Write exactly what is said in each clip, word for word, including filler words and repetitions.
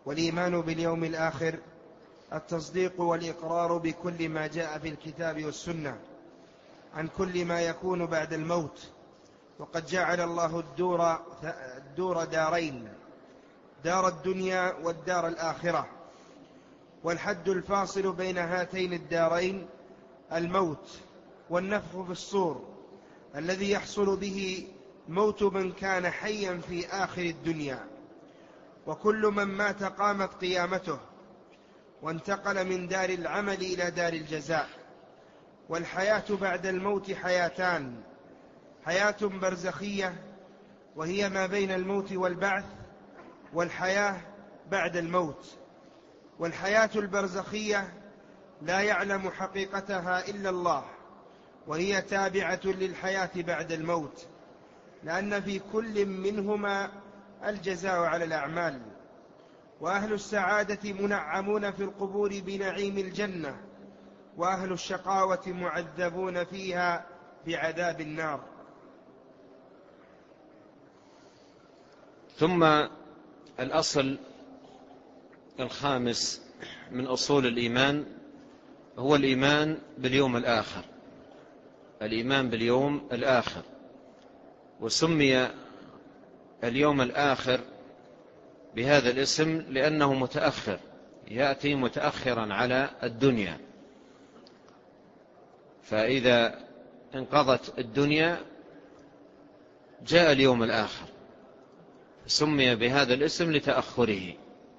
والإيمان باليوم الآخر التصديق والإقرار بكل ما جاء في الكتاب والسنة عن كل ما يكون بعد الموت. وقد جعل الله الدور, الدور دارين، دار الدنيا والدار الآخرة، والحد الفاصل بين هاتين الدارين الموت والنفخ في الصور الذي يحصل به موت من كان حيا في آخر الدنيا، وكل من مات قامت قيامته وانتقل من دار العمل إلى دار الجزاء. والحياة بعد الموت حياتان: حياة برزخية وهي ما بين الموت والبعث، والحياة بعد الموت. والحياة البرزخية لا يعلم حقيقتها إلا الله، وهي تابعة للحياة بعد الموت، لأن في كل منهما الجزاء على الأعمال. وأهل السعادة منعمون في القبور بنعيم الجنة، وأهل الشقاوة معذبون فيها بعذاب النار. ثم الأصل الخامس من أصول الإيمان هو الإيمان باليوم الآخر. الإيمان باليوم الآخر، وسمي اليوم الآخر بهذا الاسم لأنه متأخر، يأتي متأخرا على الدنيا. فإذا انقضت الدنيا جاء اليوم الآخر، سمي بهذا الاسم لتأخره.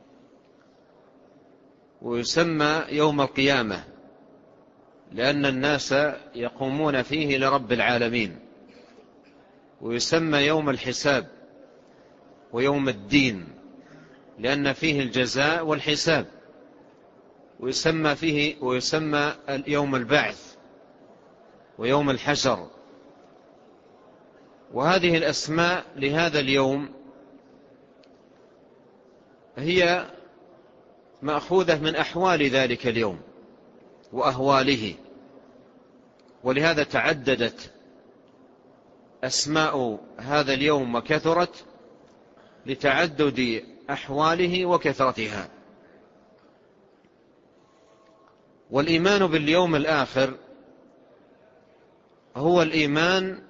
ويسمى يوم القيامة لأن الناس يقومون فيه لرب العالمين. ويسمى يوم الحساب ويوم الدين لأن فيه الجزاء والحساب. ويسمى فيه ويسمى يوم البعث ويوم الحشر. وهذه الأسماء لهذا اليوم هي مأخوذة من أحوال ذلك اليوم وأهواله، ولهذا تعددت أسماء هذا اليوم وكثرت لتعدد أحواله وكثرتها. والإيمان باليوم الآخر هو الإيمان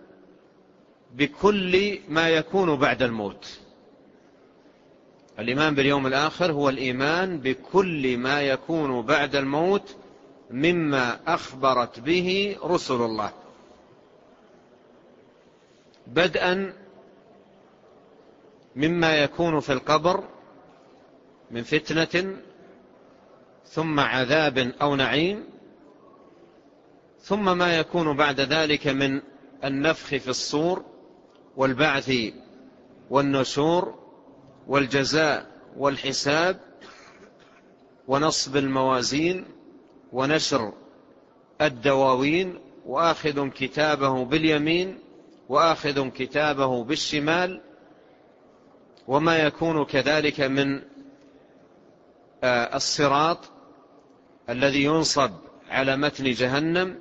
بكل ما يكون بعد الموت. الإيمان باليوم الآخر هو الإيمان بكل ما يكون بعد الموت مما أخبرت به رسل الله، بدءا مما يكون في القبر من فتنة ثم عذاب أو نعيم، ثم ما يكون بعد ذلك من النفخ في الصور والبعث والنشور والجزاء والحساب ونصب الموازين ونشر الدواوين، وآخذ كتابه باليمين وآخذ كتابه بالشمال، وما يكون كذلك من الصراط الذي ينصب على متن جهنم،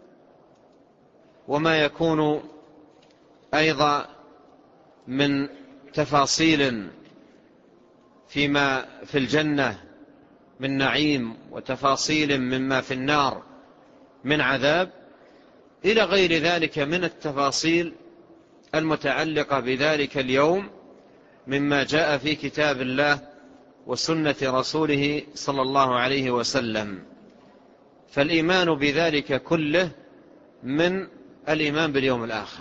وما يكون أيضا من تفاصيل فيما في الجنة من نعيم وتفاصيل مما في النار من عذاب، إلى غير ذلك من التفاصيل المتعلقة بذلك اليوم مما جاء في كتاب الله وسنة رسوله صلى الله عليه وسلم. فالإيمان بذلك كله من الإيمان باليوم الآخر،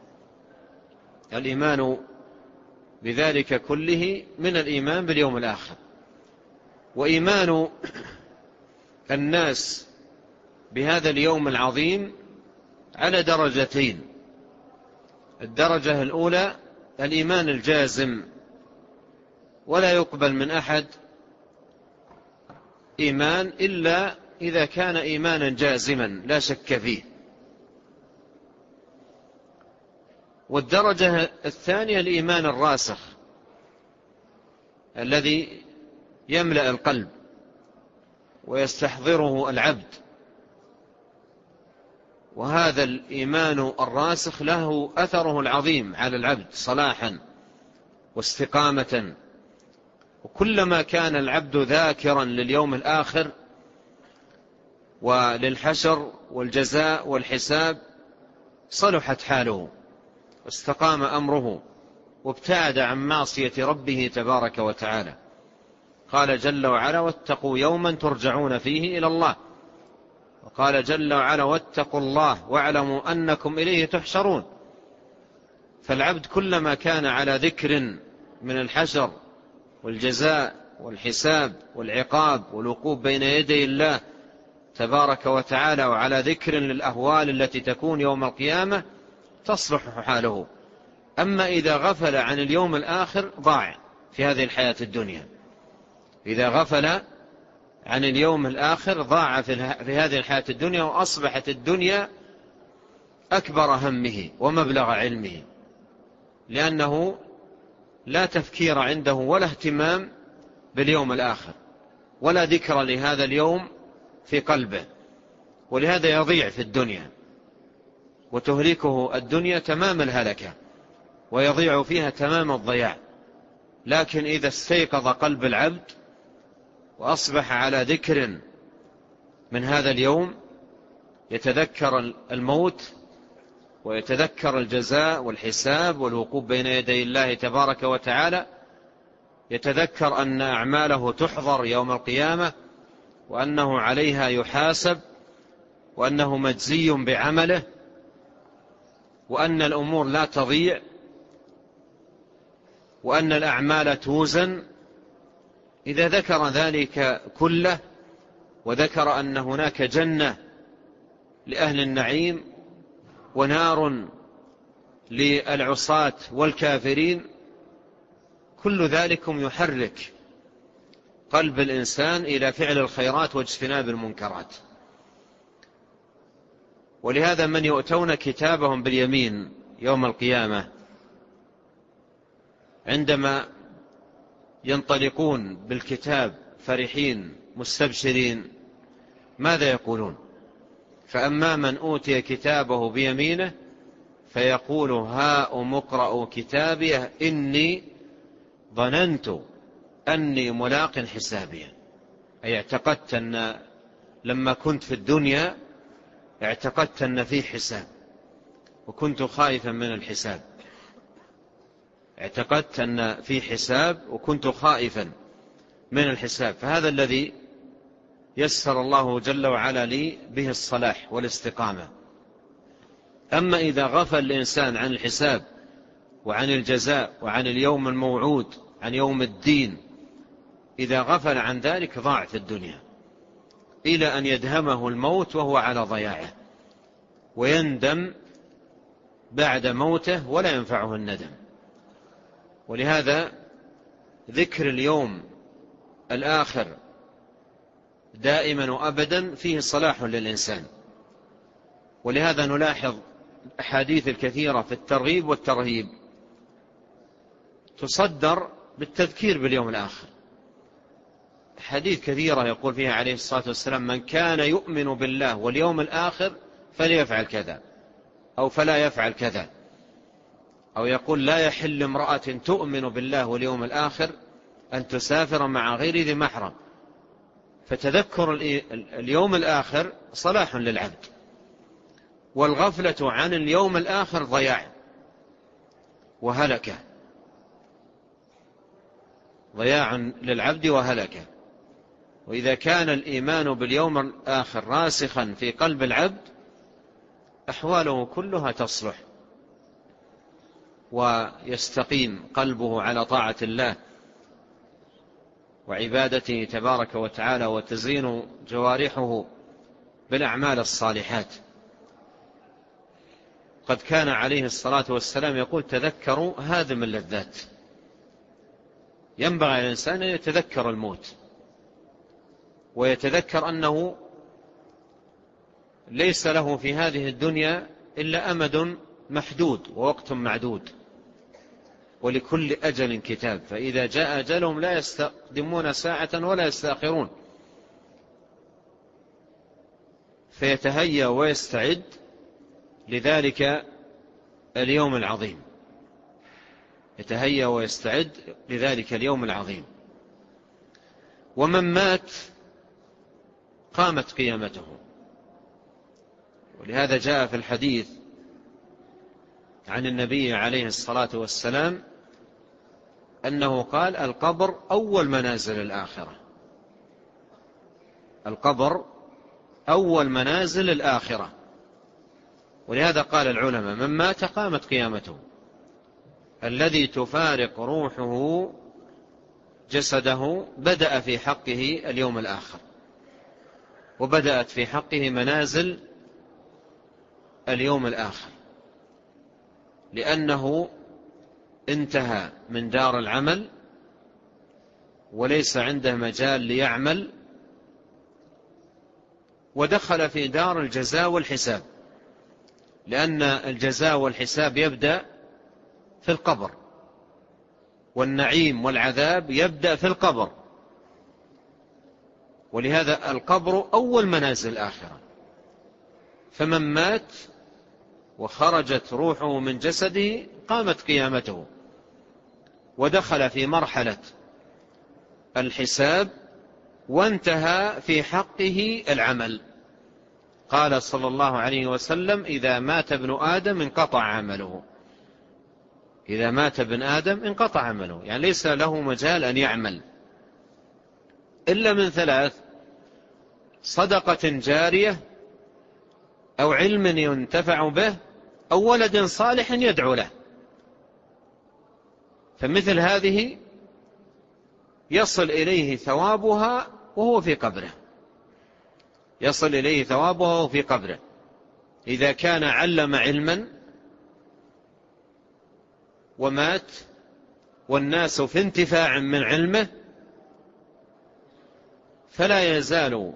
الإيمان بذلك كله من الإيمان باليوم الآخر. وإيمان الناس بهذا اليوم العظيم على درجتين: الدرجة الأولى الإيمان الجازم، ولا يقبل من أحد إيمان إلا إذا كان إيمانا جازما لا شك فيه. والدرجة الثانية الإيمان الراسخ الذي يملأ القلب ويستحضره العبد، وهذا الإيمان الراسخ له أثره العظيم على العبد صلاحا واستقامة وكلما كان العبد ذاكرا لليوم الآخر وللحشر والجزاء والحساب صلحت حاله واستقام أمره وابتعد عن معصية ربه تبارك وتعالى. قال جل وعلا: واتقوا يوما ترجعون فيه إلى الله. وقال جل وعلا: واتقوا الله واعلموا أنكم إليه تحشرون. فالعبد كلما كان على ذكر من الحشر والجزاء والحساب والعقاب والوقوف بين يدي الله تبارك وتعالى وعلى ذكر للأهوال التي تكون يوم القيامة تصلح حاله. أما إذا غفل عن اليوم الآخر ضاع في هذه الحياة الدنيا. إذا غفل عن اليوم الآخر ضاع في هذه الحياة الدنيا، وأصبحت الدنيا أكبر همه ومبلغ علمه، لأنه لا تفكير عنده ولا اهتمام باليوم الآخر ولا ذكر لهذا اليوم في قلبه، ولهذا يضيع في الدنيا وتهلكه الدنيا تمام الهلكة ويضيع فيها تمام الضياع. لكن إذا استيقظ قلب العبد وأصبح على ذكر من هذا اليوم، يتذكر الموت ويتذكر الجزاء والحساب والوقوف بين يدي الله تبارك وتعالى، يتذكر أن أعماله تحضر يوم القيامة وأنه عليها يحاسب وأنه مجزي بعمله وأن الأمور لا تضيع وأن الأعمال توزن. إذا ذكر ذلك كله وذكر أن هناك جنة لأهل النعيم ونار للعصاة والكافرين، كل ذلكم يحرك قلب الإنسان إلى فعل الخيرات واجتناب المنكرات. ولهذا من يؤتون كتابهم باليمين يوم القيامة عندما ينطلقون بالكتاب فرحين مستبشرين ماذا يقولون؟ فأما من أوتي كتابه بيمينه فيقول: هاؤم اقرءوا كتابيه إني ظننت أني ملاق حسابي. أي اعتقدت أن لما كنت في الدنيا اعتقدت أن في حساب وكنت خائفا من الحساب. اعتقدت أن في حساب وكنت خائفا من الحساب. فهذا الذي يسر الله جل وعلا لي به الصلاح والاستقامة. أما إذا غفل الإنسان عن الحساب وعن الجزاء وعن اليوم الموعود عن يوم الدين، إذا غفل عن ذلك ضاع في الدنيا إلى أن يدهمه الموت وهو على ضياعه، ويندم بعد موته ولا ينفعه الندم. ولهذا ذكر اليوم الآخر دائما وأبدا فيه صلاح للإنسان. ولهذا نلاحظ أحاديث الكثيرة في الترغيب والترهيب تصدر بالتذكير باليوم الآخر. حديث كثيرة يقول فيها عليه الصلاة والسلام: من كان يؤمن بالله واليوم الآخر فليفعل كذا أو فلا يفعل كذا. أو يقول: لا يحل امرأة تؤمن بالله واليوم الآخر أن تسافر مع غير ذي محرم. فتذكر اليوم الآخر صلاح للعبد، والغفلة عن اليوم الآخر ضياع وهلكة، ضياع للعبد وهلكة. وإذا كان الإيمان باليوم الآخر راسخا في قلب العبد أحواله كلها تصلح ويستقيم قلبه على طاعة الله وعبادته تبارك وتعالى، وتزين جوارحه بالأعمال الصالحات. قد كان عليه الصلاة والسلام يقول: تذكروا هادم اللذات. ينبغي على الإنسان أن يتذكر الموت ويتذكر أنه ليس له في هذه الدنيا إلا أمد محدود ووقت معدود، ولكل أجل كتاب، فإذا جاء أجلهم لا يستقدمون ساعة ولا يستأخرون. فيتهيأ ويستعد لذلك اليوم العظيم، يتهيأ ويستعد لذلك اليوم العظيم. ومن مات قامت قيامته. ولهذا جاء في الحديث عن النبي عليه الصلاة والسلام أنه قال: القبر أول منازل الآخرة. القبر أول منازل الآخرة. ولهذا قال العلماء: من مات قامت قيامته. الذي تفارق روحه جسده بدأ في حقه اليوم الآخر، وبدأت في حقه منازل اليوم الآخر، لأنه انتهى من دار العمل وليس عنده مجال ليعمل، ودخل في دار الجزاء والحساب، لأن الجزاء والحساب يبدأ في القبر، والنعيم والعذاب يبدأ في القبر. ولهذا القبر أول منازل الآخرة. فمن مات وخرجت روحه من جسده قامت قيامته، ودخل في مرحلة الحساب، وانتهى في حقه العمل. قال صلى الله عليه وسلم: إذا مات ابن آدم انقطع عمله. إذا مات ابن آدم انقطع عمله، يعني ليس له مجال أن يعمل إلا من ثلاث: صدقة جارية، أو علم ينتفع به، أو ولد صالح يدعو له. فمثل هذه يصل إليه ثوابها وهو في قبره، يصل إليه ثوابها وهو في قبره. إذا كان علم علما ومات والناس في انتفاع من علمه، فلا يزال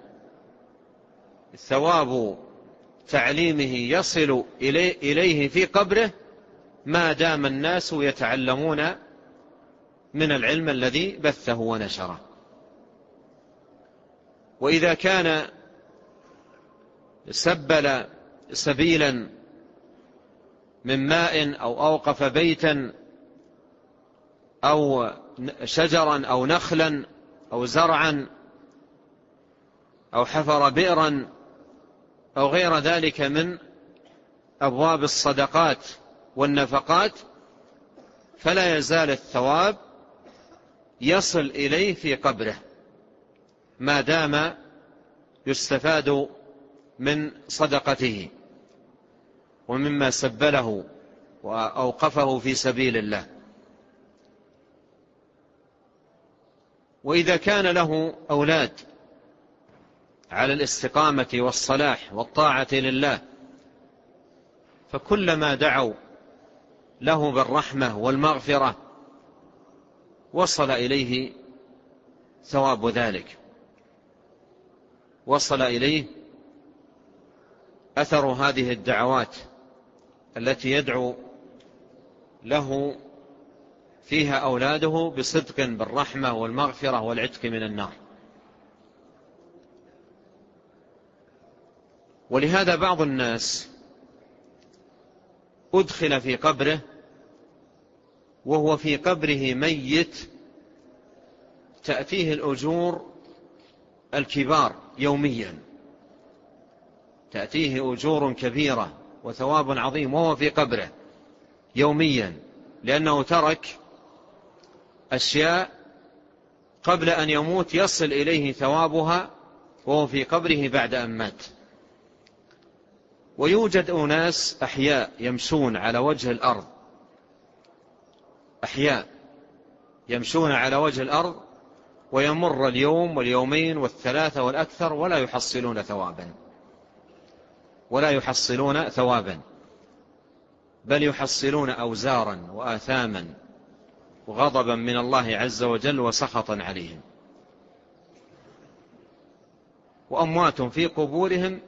ثواب تعليمه يصل إليه في قبره ما دام الناس يتعلمون من العلم الذي بثه ونشره. وإذا كان سبل سبيلا من ماء أو أوقف بيتا أو شجرا أو نخلا أو زرعا أو حفر بئرا أو غير ذلك من أبواب الصدقات والنفقات، فلا يزال الثواب يصل إليه في قبره ما دام يستفاد من صدقته ومما سبله وأوقفه في سبيل الله. وإذا كان له أولاد على الاستقامة والصلاح والطاعة لله، فكلما دعوا له بالرحمة والمغفرة وصل إليه ثواب ذلك، وصل إليه أثر هذه الدعوات التي يدعو له فيها أولاده بصدق بالرحمة والمغفرة والعتق من النار. ولهذا بعض الناس أدخل في قبره وهو في قبره ميت، تأتيه الأجور الكبار يوميا، تأتيه أجور كبيرة وثواب عظيم وهو في قبره يوميا، لأنه ترك أشياء قبل أن يموت يصل إليه ثوابها وهو في قبره بعد أن مات. ويوجد أناس أحياء يمشون على وجه الأرض، أحياء يمشون على وجه الأرض ويمر اليوم واليومين والثلاثة والأكثر ولا يحصلون ثوابا، ولا يحصلون ثوابا، بل يحصلون أوزارا وآثاما وغضبا من الله عز وجل وسخطا عليهم. وأموات في قبورهم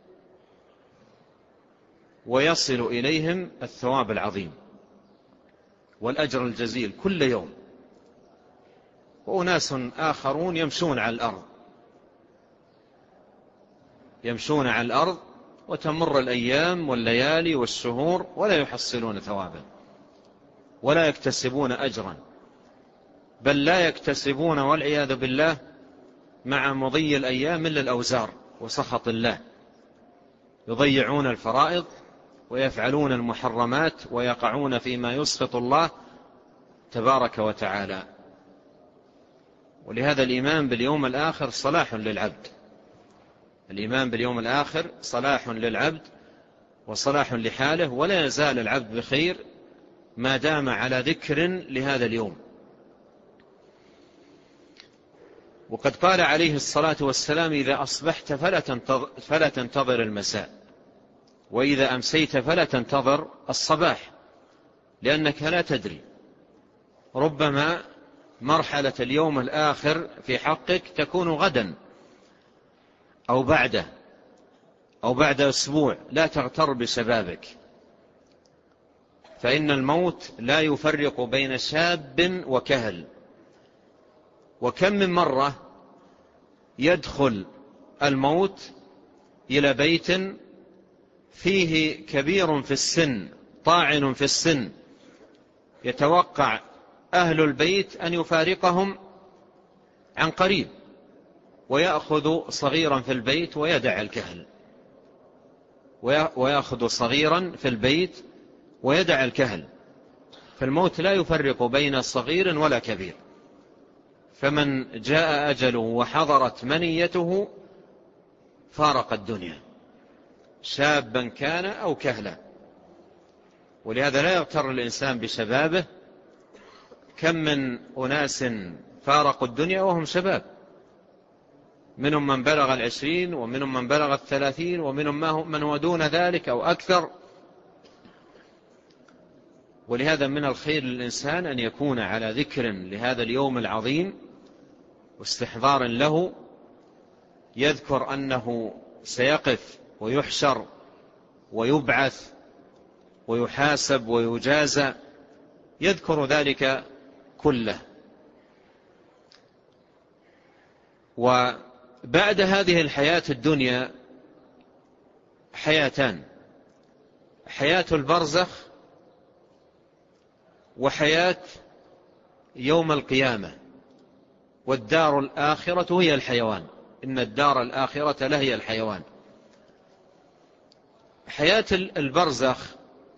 ويصل إليهم الثواب العظيم والأجر الجزيل كل يوم. وأناس آخرون يمشون على الأرض، يمشون على الأرض وتمر الأيام والليالي والشهور ولا يحصلون ثوابا ولا يكتسبون أجرا، بل لا يكتسبون والعياذ بالله مع مضي الأيام إلا الأوزار وسخط الله، يضيعون الفرائض ويفعلون المحرمات ويقعون فيما يسخط الله تبارك وتعالى. ولهذا الإيمان باليوم الآخر صلاح للعبد، الإيمان باليوم الآخر صلاح للعبد وصلاح لحاله، ولا يزال العبد بخير ما دام على ذكر لهذا اليوم. وقد قال عليه الصلاة والسلام: إذا أصبحت فلا تنتظر المساء، وإذا أمسيت فلا تنتظر الصباح، لأنك لا تدري، ربما مرحلة اليوم الآخر في حقك تكون غدا أو بعده أو بعد أسبوع، لا تغتر بشبابك، فإن الموت لا يفرق بين شاب وكهل. وكم من مرة يدخل الموت إلى بيت فيه كبير في السن طاعن في السن، يتوقع أهل البيت أن يفارقهم عن قريب، ويأخذ صغيرا في البيت ويدع الكهل، ويأخذ صغيرا في البيت ويدع الكهل، فالموت لا يفرق بين صغير ولا كبير. فمن جاء أجله وحضرت منيته فارق الدنيا، شابا كان أو كهلا. ولهذا لا يغتر الإنسان بشبابه، كم من أناس فارقوا الدنيا وهم شباب، منهم من بلغ العشرين ومنهم من بلغ الثلاثين ومنهم من هو دون ذلك أو أكثر. ولهذا من الخير للإنسان أن يكون على ذكر لهذا اليوم العظيم واستحضار له، يذكر أنه سيقف ويحشر ويبعث ويحاسب ويجازى، يذكر ذلك كله. وبعد هذه الحياة الدنيا حياتان: حياة البرزخ وحياة يوم القيامة. والدار الآخرة هي الحيوان، إن الدار الآخرة لهي الحيوان. حياة البرزخ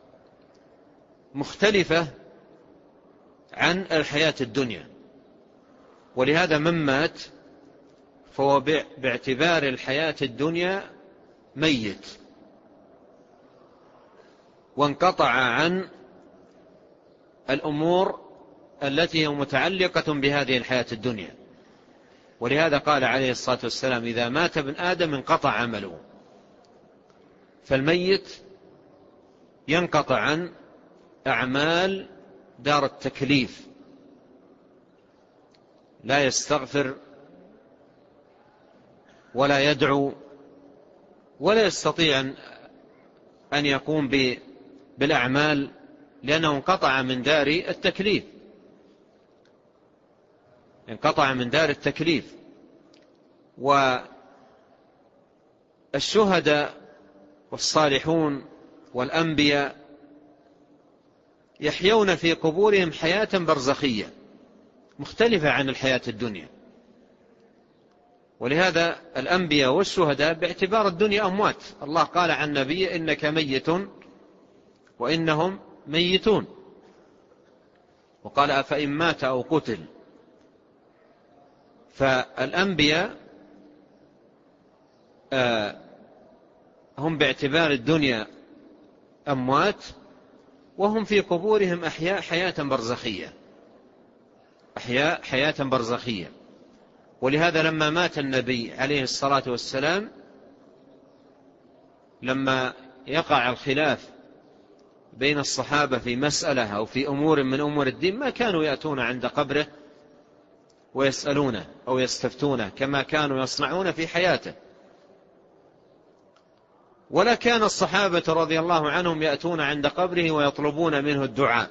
مختلفة عن الحياة الدنيا، ولهذا من مات فهو باعتبار الحياة الدنيا ميت، وانقطع عن الأمور التي هي متعلقة بهذه الحياة الدنيا. ولهذا قال عليه الصلاة والسلام: إذا مات ابن آدم انقطع عمله. فالميت ينقطع عن أعمال دار التكليف، لا يستغفر ولا يدعو ولا يستطيع أن يقوم بالأعمال، لأنه انقطع من دار التكليف، انقطع من دار التكليف. والشهداء والصالحون والأنبياء يحيون في قبورهم حياة برزخية مختلفة عن الحياة الدنيا. ولهذا الأنبياء والشهداء باعتبار الدنيا أموات. الله قال عن نبي: إنك ميت وإنهم ميتون. وقال: أفإن مات أو قتل. فالأنبياء هم باعتبار الدنيا أموات، وهم في قبورهم أحياء حياة برزخية، أحياء حياة برزخية. ولهذا لما مات النبي عليه الصلاة والسلام، لما يقع الخلاف بين الصحابة في مسألة أو في أمور من أمور الدين، ما كانوا يأتون عند قبره ويسألونه أو يستفتونه كما كانوا يصنعون في حياته، ولا كان الصحابة رضي الله عنهم يأتون عند قبره ويطلبون منه الدعاء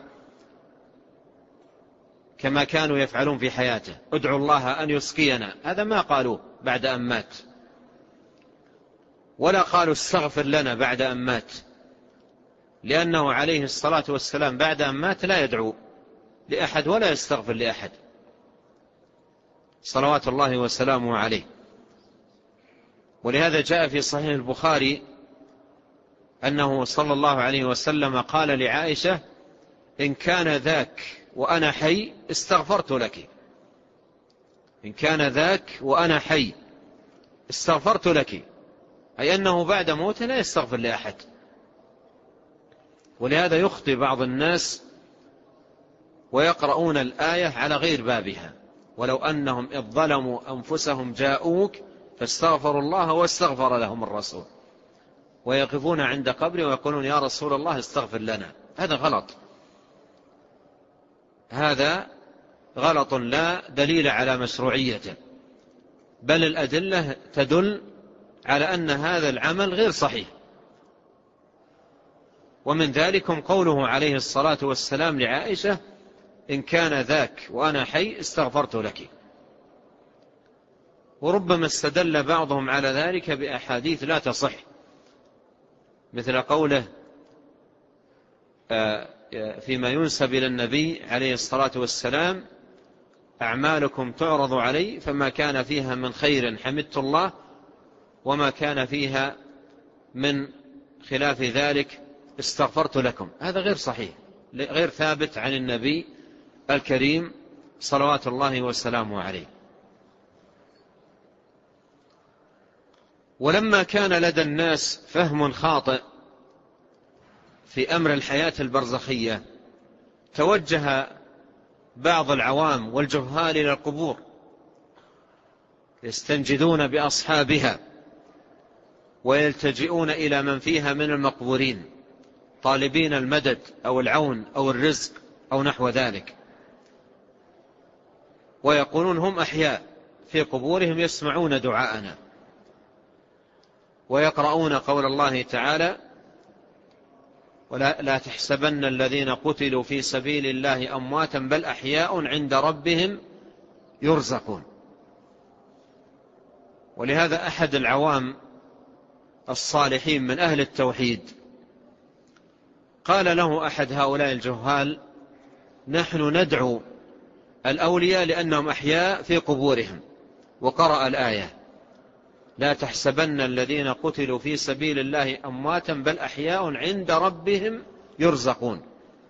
كما كانوا يفعلون في حياته: ادعوا الله أن يسقينا. هذا ما قالوا بعد أن مات، ولا قالوا استغفر لنا بعد أن مات، لأنه عليه الصلاة والسلام بعد أن مات لا يدعو لأحد ولا يستغفر لأحد. صلوات الله وسلامه عليه. ولهذا جاء في صحيح البخاري أنه صلى الله عليه وسلم قال لعائشة: إن كان ذاك وأنا حي استغفرت لك. إن كان ذاك وأنا حي استغفرت لك، أي أنه بعد موته لا يستغفر لأحد. ولهذا يخطئ بعض الناس ويقرؤون الآية على غير بابها: ولو أنهم إذ ظلموا أنفسهم جاءوك فاستغفروا الله واستغفر لهم الرسول، ويقفون عند قبره ويقولون: يا رسول الله استغفر لنا. هذا غلط، هذا غلط لا دليل على مشروعيته، بل الأدلة تدل على أن هذا العمل غير صحيح. ومن ذلكم قوله عليه الصلاة والسلام لعائشة: إن كان ذاك وأنا حي استغفرت لك. وربما استدل بعضهم على ذلك بأحاديث لا تصح، مثل قوله فيما ينسب إلى النبي عليه الصلاة والسلام: أعمالكم تعرض علي فما كان فيها من خير حمدت الله وما كان فيها من خلاف ذلك استغفرت لكم. هذا غير صحيح، غير ثابت عن النبي الكريم صلوات الله وسلامه عليه. ولما كان لدى الناس فهم خاطئ في أمر الحياة البرزخية، توجه بعض العوام والجهال إلى القبور يستنجدون بأصحابها ويلتجئون إلى من فيها من المقبورين طالبين المدد أو العون أو الرزق أو نحو ذلك، ويقولون: هم أحياء في قبورهم يسمعون دعاءنا. ويقرؤون قول الله تعالى: ولا لا تحسبن الذين قتلوا في سبيل الله أمواتا بل أحياء عند ربهم يرزقون. ولهذا أحد العوام الصالحين من أهل التوحيد قال له أحد هؤلاء الجهال: نحن ندعو الأولياء لأنهم أحياء في قبورهم، وقرأ الآية: لا تحسبن الذين قتلوا في سبيل الله أمواتا بل أحياء عند ربهم يرزقون.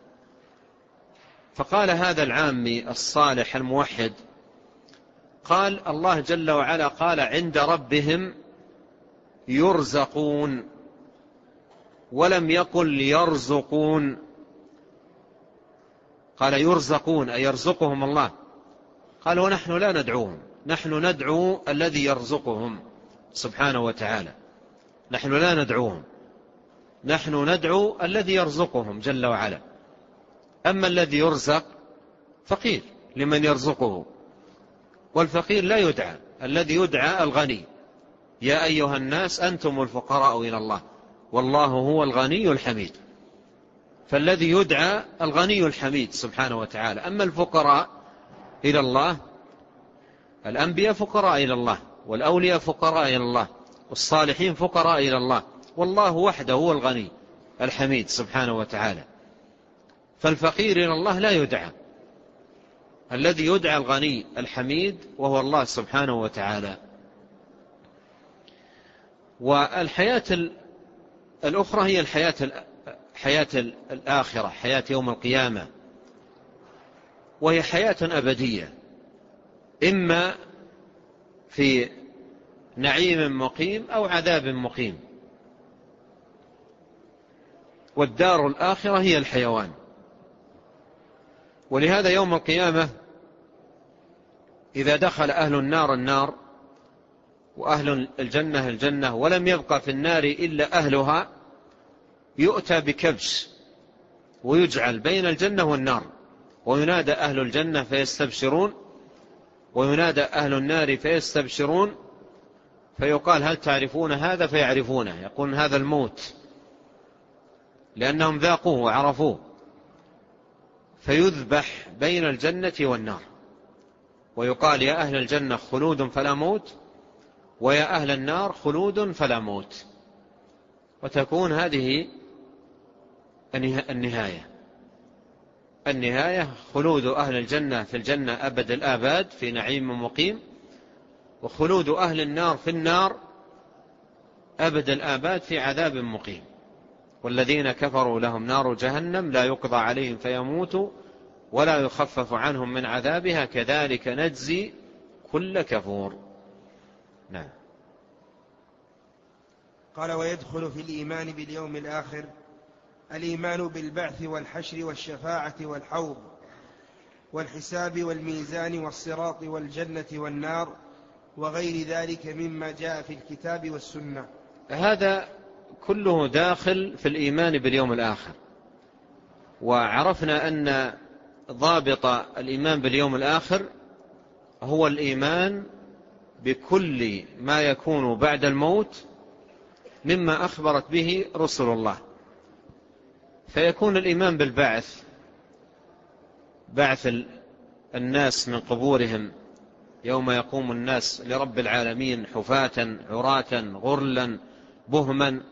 فقال هذا العامي الصالح الموحد، قال: الله جل وعلا قال عند ربهم يرزقون، ولم يقل يرزقون، قال يرزقون أي يرزقهم الله. قال: ونحن لا ندعوهم، نحن ندعو الذي يرزقهم سبحانه وتعالى، نحن لا ندعوهم، نحن ندعو الذي يرزقهم جل وعلا. أما الذي يرزق فقير لمن يرزقه، والفقير لا يدعى، الذي يدعى الغني: يا أيها الناس أنتم الفقراء إلى الله والله هو الغني الحميد. فالذي يدعى الغني الحميد سبحانه وتعالى. أما الفقراء إلى الله، الأنبياء فقراء إلى الله، والأولياء فقراء إلى الله، والصالحين فقراء إلى الله، والله وحده هو الغني الحميد سبحانه وتعالى. فالفقير إلى الله لا يدعى، الذي يدعى الغني الحميد وهو الله سبحانه وتعالى. والحياة الأخرى هي الحياة حياة الآخرة، حياة يوم القيامة، وهي حياة أبدية، إما في نعيم مقيم أو عذاب مقيم. والدار الآخرة هي الحيوان. ولهذا يوم القيامة إذا دخل أهل النار النار وأهل الجنة الجنة ولم يبقى في النار إلا أهلها، يؤتى بكبش ويجعل بين الجنة والنار، وينادى أهل الجنة فيستبشرون، وينادى أهل النار فيستبشرون، فيقال: هل تعرفون هذا؟ فيعرفونه، يقول: هذا الموت، لأنهم ذاقوه وعرفوه. فيذبح بين الجنة والنار، ويقال: يا أهل الجنة خلود فلا موت، ويا أهل النار خلود فلا موت. وتكون هذه النهاية. النهاية خلود أهل الجنة في الجنة أبد الآباد في نعيم مقيم، وخلود أهل النار في النار أبد الآباد في عذاب مقيم. والذين كفروا لهم نار جهنم لا يقضى عليهم فيموتوا ولا يخفف عنهم من عذابها كذلك نجزي كل كفور. نعم. قال: ويدخل في الإيمان باليوم الآخر الإيمان بالبعث والحشر والشفاعة والحوض والحساب والميزان والصراط والجنة والنار وغير ذلك مما جاء في الكتاب والسنة. هذا كله داخل في الإيمان باليوم الآخر. وعرفنا أن ضابط الإيمان باليوم الآخر هو الإيمان بكل ما يكون بعد الموت مما أخبرت به رسل الله. فيكون الإيمان بالبعث، بعث الناس من قبورهم يوم يقوم الناس لرب العالمين حفاة عراة غرلا بهما،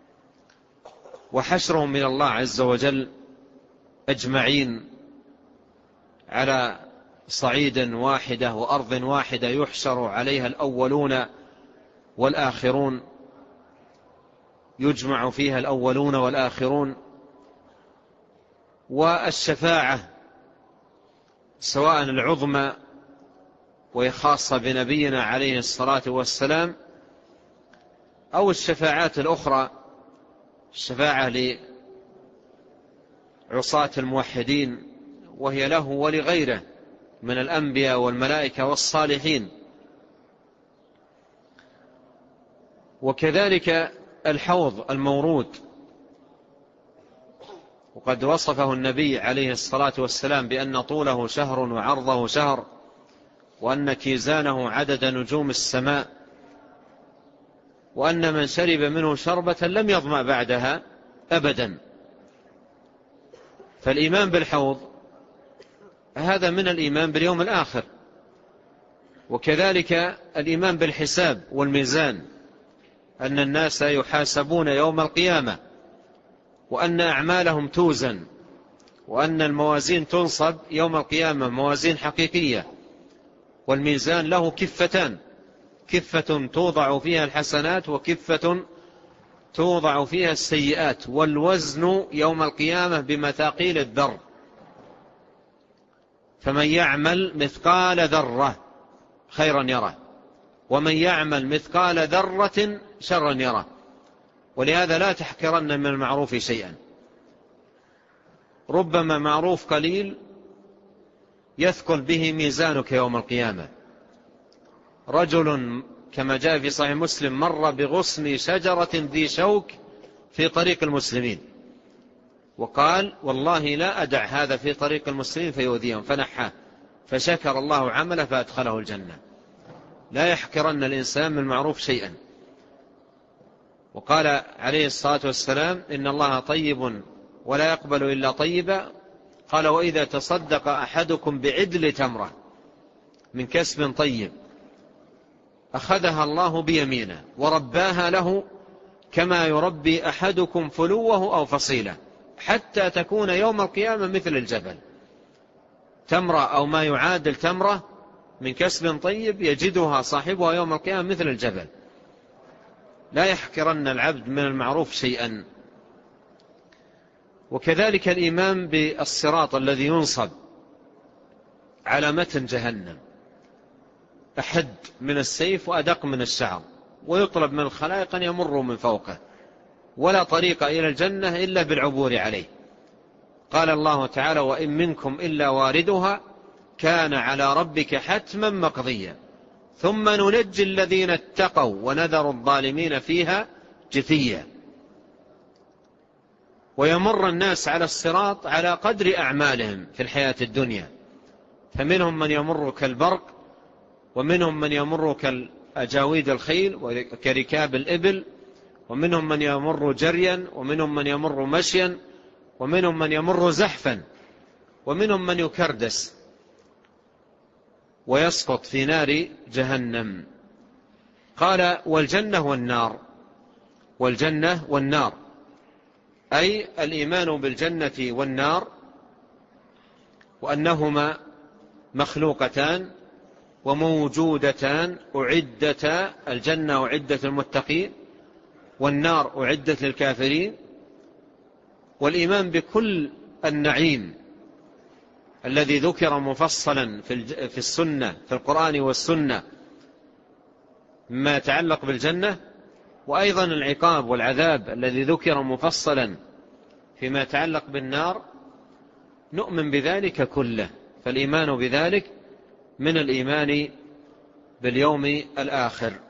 وحشرهم من الله عز وجل أجمعين على صعيد واحدة وأرض واحدة يحشر عليها الأولون والآخرون، يجمع فيها الأولون والآخرون. والشفاعة سواء العظمى وهي خاصة بنبينا عليه الصلاة والسلام، أو الشفاعات الأخرى، الشفاعة لعصاة الموحدين وهي له ولغيره من الأنبياء والملائكة والصالحين. وكذلك الحوض المورود، وقد وصفه النبي عليه الصلاة والسلام بأن طوله شهر وعرضه شهر، وأن كيزانه عدد نجوم السماء، وأن من شرب منه شربة لم يظمأ بعدها أبدا. فالإيمان بالحوض هذا من الإيمان باليوم الآخر. وكذلك الإيمان بالحساب والميزان، أن الناس يحاسبون يوم القيامة، وأن أعمالهم توزن، وأن الموازين تنصب يوم القيامة موازين حقيقية. والميزان له كفتان، كفة توضع فيها الحسنات وكفة توضع فيها السيئات، والوزن يوم القيامة بمثاقيل الذر. فمن يعمل مثقال ذرة خيرا يره، ومن يعمل مثقال ذرة شرا يره. ولهذا لا تحقرن من المعروف شيئا. ربما معروف قليل يثقل به ميزانك يوم القيامة. رجل كما جاء في صحيح مسلم مر بغصن شجرة ذي شوك في طريق المسلمين، وقال: والله لا أدع هذا في طريق المسلمين فيؤذيهم، فنحاه، فشكر الله عمله فأدخله الجنة. لا يحقرن الإنسان من المعروف شيئا. وقال عليه الصلاة والسلام: إن الله طيب ولا يقبل إلا طيبا. قال: وإذا تصدق أحدكم بعدل تمرة من كسب طيب أخذها الله بيمينه ورباها له كما يربي أحدكم فلوه أو فصيله حتى تكون يوم القيامة مثل الجبل. تمرة أو ما يعادل تمرة من كسب طيب يجدها صاحبها يوم القيامة مثل الجبل. لا يحقرن العبد من المعروف شيئا. وكذلك الإيمان بالصراط الذي ينصب على متن جهنم، أحد من السيف وأدق من الشعر، ويطلب من الخلائق أن يمروا من فوقه، ولا طريق إلى الجنة إلا بالعبور عليه. قال الله تعالى: وإن منكم إلا واردها كان على ربك حتما مقضيا ثم ننجي الذين اتقوا ونذر الظالمين فيها جثيا. ويمر الناس على الصراط على قدر أعمالهم في الحياة الدنيا، فمنهم من يمر كالبرق، ومنهم من يمر كالأجاويد الخيل وكركاب الإبل، ومنهم من يمر جريا، ومنهم من يمر مشيا، ومنهم من يمر زحفا، ومنهم من يكردس ويسقط في نار جهنم. قال: والجنة والنار. والجنة والنار أي الإيمان بالجنة والنار وأنهما مخلوقتان وموجودتان، أعدتا، الجنة أعدت للمتقين والنار أعدت للكافرين. والإيمان بكل النعيم الذي ذكر مفصلا في السنة في القرآن والسنة ما يتعلق بالجنة، وأيضا العقاب والعذاب الذي ذكر مفصلا فيما يتعلق بالنار، نؤمن بذلك كله. فالإيمان بذلك من الإيمان باليوم الآخر.